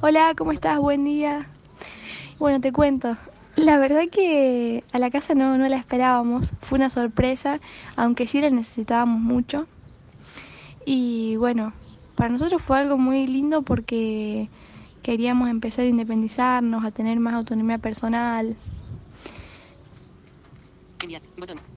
Hola, ¿cómo estás? Buen día. Bueno, te cuento. La verdad que a la casa no la esperábamos. Fue una sorpresa, aunque sí la necesitábamos mucho. Y bueno, para nosotros fue algo muy lindo porque queríamos empezar a independizarnos, a tener más autonomía personal. Enviar. Botón.